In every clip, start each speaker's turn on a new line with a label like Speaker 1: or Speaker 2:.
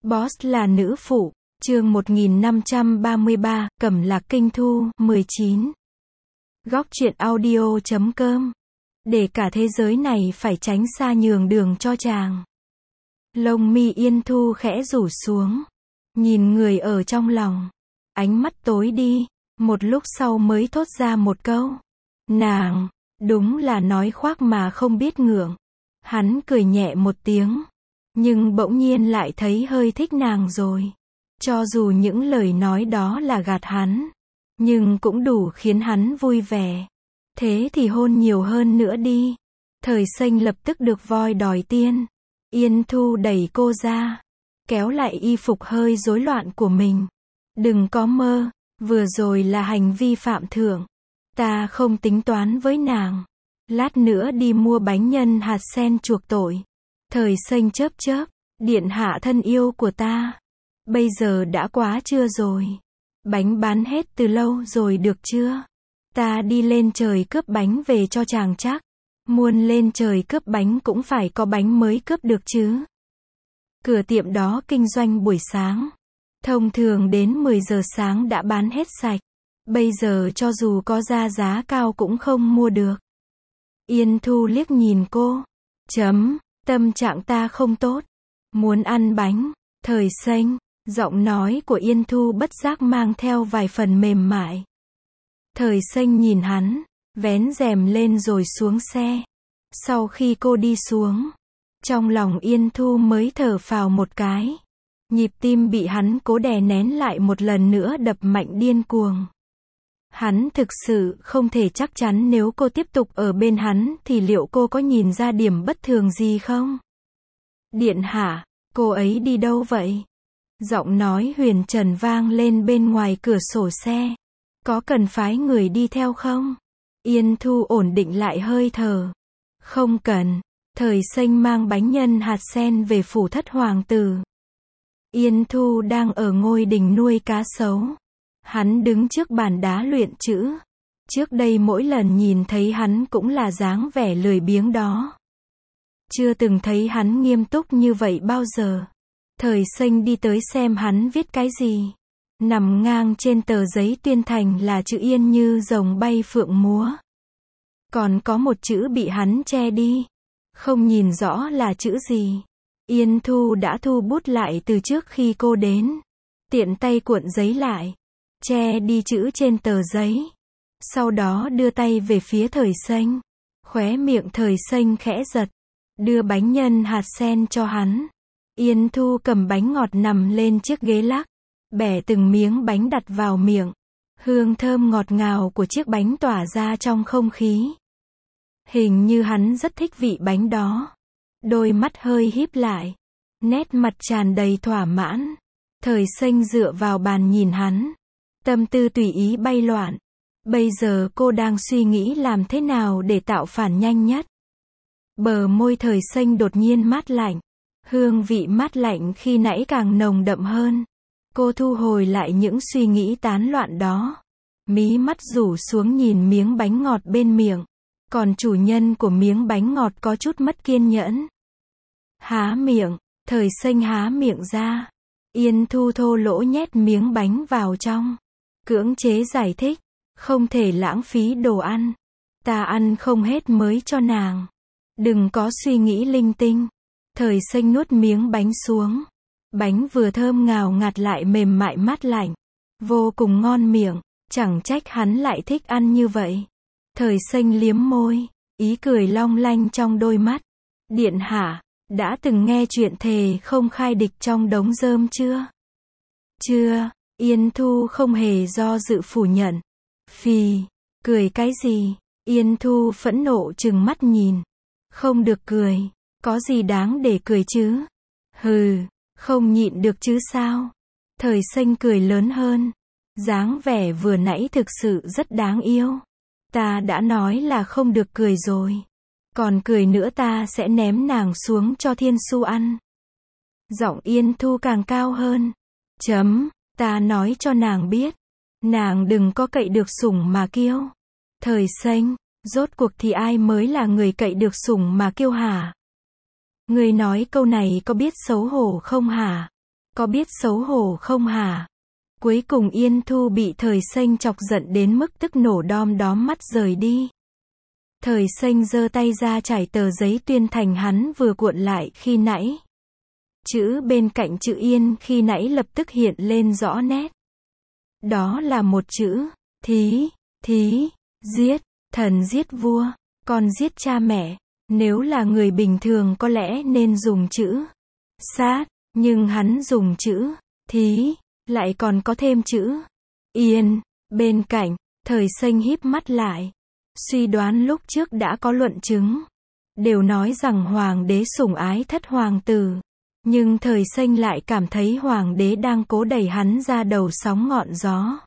Speaker 1: Boss là nữ phụ, chương 1533, Cẩm Lạc Kinh Thu, 19. Góc truyện audio.com. Để cả thế giới này phải tránh xa nhường đường cho chàng. Lông mi Yên Thu khẽ rủ xuống. Nhìn người ở trong lòng. Ánh mắt tối đi. Một lúc sau mới thốt ra một câu. Nàng, đúng là nói khoác mà không biết ngượng. Hắn cười nhẹ một tiếng. Nhưng bỗng nhiên lại thấy hơi thích nàng rồi. Cho dù những lời nói đó là gạt hắn. Nhưng cũng đủ khiến hắn vui vẻ. Thế thì hôn nhiều hơn nữa đi. Thời Xanh lập tức được voi đòi tiên. Yên Thu đẩy cô ra. Kéo lại y phục hơi rối loạn của mình. Đừng có mơ. Vừa rồi là hành vi phạm thượng. Ta không tính toán với nàng. Lát nữa đi mua bánh nhân hạt sen chuộc tội. Thời Xanh chớp chớp. Điện hạ thân yêu của ta. Bây giờ đã quá trưa rồi. Bánh bán hết từ lâu rồi được chưa? Ta đi lên trời cướp bánh về cho chàng chắc. Muôn lên trời cướp bánh cũng phải có bánh mới cướp được chứ. Cửa tiệm đó kinh doanh buổi sáng. Thông thường đến 10 giờ sáng đã bán hết sạch. Bây giờ cho dù có ra giá cao cũng không mua được. Yên Thu liếc nhìn cô. Tâm trạng ta không tốt. Muốn ăn bánh. Thời Xanh. Giọng nói của Yên Thu bất giác mang theo vài phần mềm mại. Thời Xanh nhìn hắn. Vén rèm lên rồi xuống xe. Sau khi cô đi xuống. Trong lòng Yên Thu mới thở phào một cái. Nhịp tim bị hắn cố đè nén lại một lần nữa đập mạnh điên cuồng. Hắn thực sự không thể chắc chắn nếu cô tiếp tục ở bên hắn thì liệu cô có nhìn ra điểm bất thường gì không? Điện hạ, cô ấy đi đâu vậy? Giọng nói huyền trần vang lên bên ngoài cửa sổ xe. Có cần phái người đi theo không? Yên Thu ổn định lại hơi thở. Không cần. Thời Xanh mang bánh nhân hạt sen về phủ thất hoàng tử. Yên Thu đang ở ngôi đình nuôi cá sấu. Hắn đứng trước bàn đá luyện chữ. Trước đây mỗi lần nhìn thấy hắn cũng là dáng vẻ lười biếng đó. Chưa từng thấy hắn nghiêm túc như vậy bao giờ. Thời Xanh đi tới xem hắn viết cái gì. Nằm ngang trên tờ giấy tuyên thành là chữ Yên như rồng bay phượng múa. Còn có một chữ bị hắn che đi. Không nhìn rõ là chữ gì. Yên Thu đã thu bút lại từ trước khi cô đến. Tiện tay cuộn giấy lại. Che đi chữ trên tờ giấy. Sau đó đưa tay về phía Thời Xanh. Khóe miệng Thời Xanh khẽ giật. Đưa bánh nhân hạt sen cho hắn. Yên Thu cầm bánh ngọt nằm lên chiếc ghế lắc. Bẻ từng miếng bánh đặt vào miệng. Hương thơm ngọt ngào của chiếc bánh tỏa ra trong không khí. Hình như hắn rất thích vị bánh đó. Đôi mắt hơi híp lại. Nét mặt tràn đầy thỏa mãn. Thời Xanh dựa vào bàn nhìn hắn. Tâm tư tùy ý bay loạn. Bây giờ cô đang suy nghĩ làm thế nào để tạo phản nhanh nhất. Bờ môi Thời Xanh đột nhiên mát lạnh. Hương vị mát lạnh khi nãy càng nồng đậm hơn. Cô thu hồi lại những suy nghĩ tán loạn đó. Mí mắt rủ xuống nhìn miếng bánh ngọt bên miệng. Còn chủ nhân của miếng bánh ngọt có chút mất kiên nhẫn. Há miệng. Thời Xanh há miệng ra. Yên Thu thô lỗ nhét miếng bánh vào trong. Cưỡng chế giải thích. Không thể lãng phí đồ ăn. Ta ăn không hết mới cho nàng. Đừng có suy nghĩ linh tinh. Thời Xanh nuốt miếng bánh xuống. Bánh vừa thơm ngào ngạt lại mềm mại mát lạnh. Vô cùng ngon miệng. Chẳng trách hắn lại thích ăn như vậy. Thời Xanh liếm môi. Ý cười long lanh trong đôi mắt. Điện hạ, đã từng nghe chuyện thề không khai địch trong đống rơm chưa? Chưa. Yên Thu không hề do dự phủ nhận. Phì. Cười cái gì? Yên Thu phẫn nộ trừng mắt nhìn. Không được cười. Có gì đáng để cười chứ? Hừ. Không nhịn được chứ sao? Thời Xanh cười lớn hơn. Dáng vẻ vừa nãy thực sự rất đáng yêu. Ta đã nói là không được cười rồi. Còn cười nữa ta sẽ ném nàng xuống cho Thiên Su ăn. Giọng Yên Thu càng cao hơn. Ta nói cho nàng biết. Nàng đừng có cậy được sủng mà kiêu. Thời Xanh, rốt cuộc thì ai mới là người cậy được sủng mà kiêu hả? Người nói câu này có biết xấu hổ không hả? Có biết xấu hổ không hả? Cuối cùng Yên Thu bị Thời Xanh chọc giận đến mức tức nổ đom đóm mắt rời đi. Thời Xanh giơ tay ra trải tờ giấy tuyên thành hắn vừa cuộn lại khi nãy. Chữ bên cạnh chữ Yên khi nãy lập tức hiện lên rõ nét. Đó là một chữ, thí, giết, thần giết vua, con giết cha mẹ. Nếu là người bình thường có lẽ nên dùng chữ sát, nhưng hắn dùng chữ thí, lại còn có thêm chữ Yên. Bên cạnh, Thời Xanh híp mắt lại. Suy đoán lúc trước đã có luận chứng. Đều nói rằng hoàng đế sủng ái thất hoàng tử. Nhưng Thời Xanh lại cảm thấy hoàng đế đang cố đẩy hắn ra đầu sóng ngọn gió.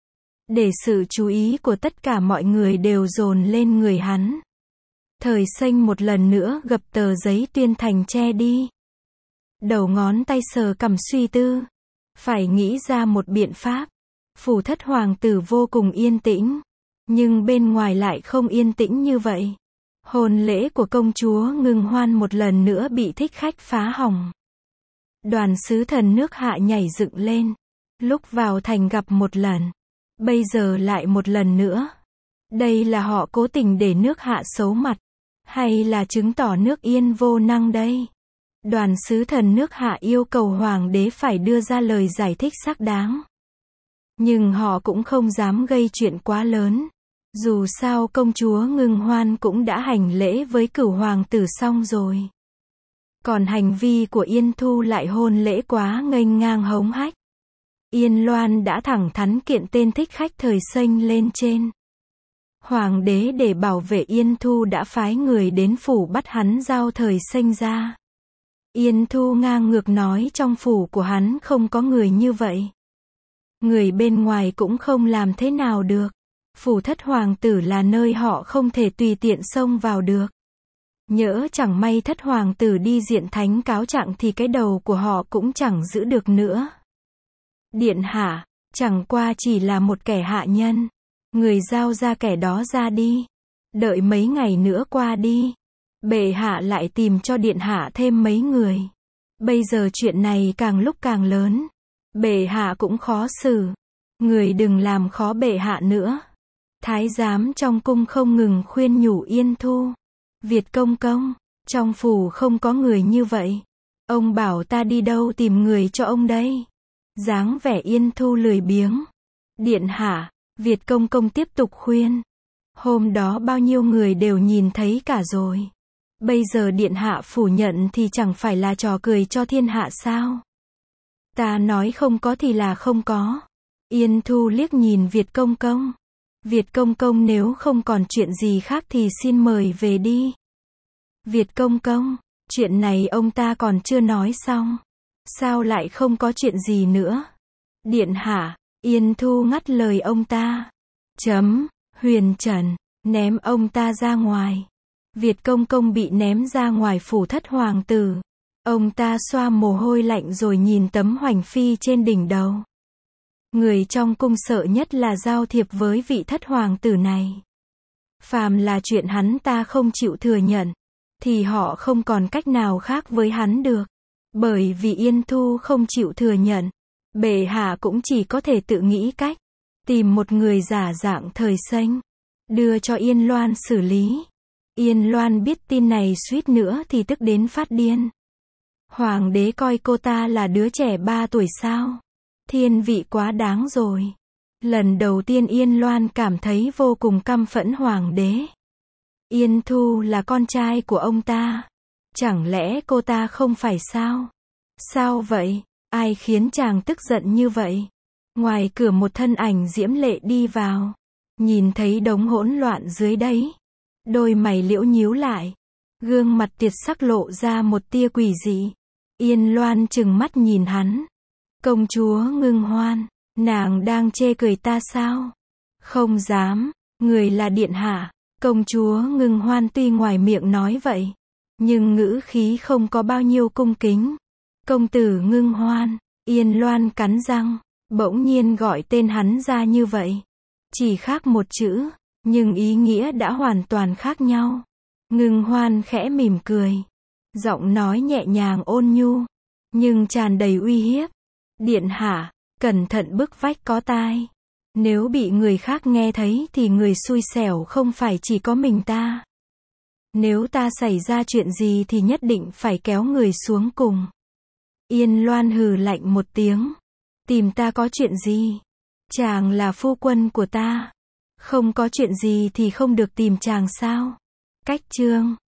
Speaker 1: Để sự chú ý của tất cả mọi người đều dồn lên người hắn. Thời Xanh một lần nữa gập tờ giấy tuyên thành che đi. Đầu ngón tay sờ cằm suy tư. Phải nghĩ ra một biện pháp. Phủ thất hoàng tử vô cùng yên tĩnh. Nhưng bên ngoài lại không yên tĩnh như vậy. Hôn lễ của công chúa Ngưng Hoan một lần nữa bị thích khách phá hỏng. Đoàn sứ thần nước Hạ nhảy dựng lên. Lúc vào thành gặp một lần. Bây giờ lại một lần nữa. Đây là họ cố tình để nước Hạ xấu mặt. Hay là chứng tỏ nước Yên vô năng đây? Đoàn sứ thần nước Hạ yêu cầu hoàng đế phải đưa ra lời giải thích xác đáng. Nhưng họ cũng không dám gây chuyện quá lớn. Dù sao công chúa Ngưng Hoan cũng đã hành lễ với cửu hoàng tử xong rồi. Còn hành vi của Yên Thu lại hôn lễ quá nghênh ngang hống hách. Yên Loan đã thẳng thắn kiện tên thích khách Thời Xanh lên trên. Hoàng đế để bảo vệ Yên Thu đã phái người đến phủ bắt hắn giao Thời Xanh ra. Yên Thu ngang ngược nói trong phủ của hắn không có người như vậy. Người bên ngoài cũng không làm thế nào được. Phủ thất hoàng tử là nơi họ không thể tùy tiện xông vào được. Nhỡ chẳng may thất hoàng tử đi diện thánh cáo trạng thì cái đầu của họ cũng chẳng giữ được nữa. Điện hạ, chẳng qua chỉ là một kẻ hạ nhân. Người giao ra kẻ đó ra đi. Đợi mấy ngày nữa qua đi. Bệ hạ lại tìm cho điện hạ thêm mấy người. Bây giờ chuyện này càng lúc càng lớn. Bệ hạ cũng khó xử. Người đừng làm khó bệ hạ nữa. Thái giám trong cung không ngừng khuyên nhủ Yên Thu. Việt công công, trong phủ không có người như vậy. Ông bảo ta đi đâu tìm người cho ông đây? Dáng vẻ Yên Thu lười biếng. Điện hạ, Việt công công tiếp tục khuyên. Hôm đó bao nhiêu người đều nhìn thấy cả rồi. Bây giờ điện hạ phủ nhận thì chẳng phải là trò cười cho thiên hạ sao? Ta nói không có thì là không có. Yên Thu liếc nhìn Việt công công. Việt công công nếu không còn chuyện gì khác thì xin mời về đi. Việt công công, chuyện này ông ta còn chưa nói xong. Sao lại không có chuyện gì nữa? Điện hạ, Yên Thu ngắt lời ông ta. Huyền Trần, ném ông ta ra ngoài. Việt công công bị ném ra ngoài phủ thất hoàng tử. Ông ta xoa mồ hôi lạnh rồi nhìn tấm hoành phi trên đỉnh đầu. Người trong cung sợ nhất là giao thiệp với vị thất hoàng tử này. Phàm là chuyện hắn ta không chịu thừa nhận, thì họ không còn cách nào khác với hắn được. Bởi vì Yên Thu không chịu thừa nhận, bệ hạ cũng chỉ có thể tự nghĩ cách, tìm một người giả dạng Thời Xanh, đưa cho Yên Loan xử lý. Yên Loan biết tin này suýt nữa thì tức đến phát điên. Hoàng đế coi cô ta là đứa trẻ 3 tuổi sao? Thiên vị quá đáng rồi. Lần đầu tiên Yên Loan cảm thấy vô cùng căm phẫn hoàng đế. Yên Thu là con trai của ông ta. Chẳng lẽ cô ta không phải sao? Sao vậy? Ai khiến chàng tức giận như vậy? Ngoài cửa một thân ảnh diễm lệ đi vào. Nhìn thấy đống hỗn loạn dưới đấy. Đôi mày liễu nhíu lại. Gương mặt tiệt sắc lộ ra một tia quỷ dị. Yên Loan trừng mắt nhìn hắn. Công chúa Ngưng Hoan, nàng đang chê cười ta sao? Không dám, người là điện hạ. Công chúa Ngưng Hoan tuy ngoài miệng nói vậy, nhưng ngữ khí không có bao nhiêu cung kính. Công tử Ngưng Hoan, Yên Loan cắn răng, bỗng nhiên gọi tên hắn ra như vậy. Chỉ khác một chữ, nhưng ý nghĩa đã hoàn toàn khác nhau. Ngưng Hoan khẽ mỉm cười, giọng nói nhẹ nhàng ôn nhu, nhưng tràn đầy uy hiếp. Điện hạ, cẩn thận bức vách có tai. Nếu bị người khác nghe thấy thì người xui xẻo không phải chỉ có mình ta. Nếu ta xảy ra chuyện gì thì nhất định phải kéo người xuống cùng. Yên Loan hừ lạnh một tiếng. Tìm ta có chuyện gì? Chàng là phu quân của ta. Không có chuyện gì thì không được tìm chàng sao? Cách chương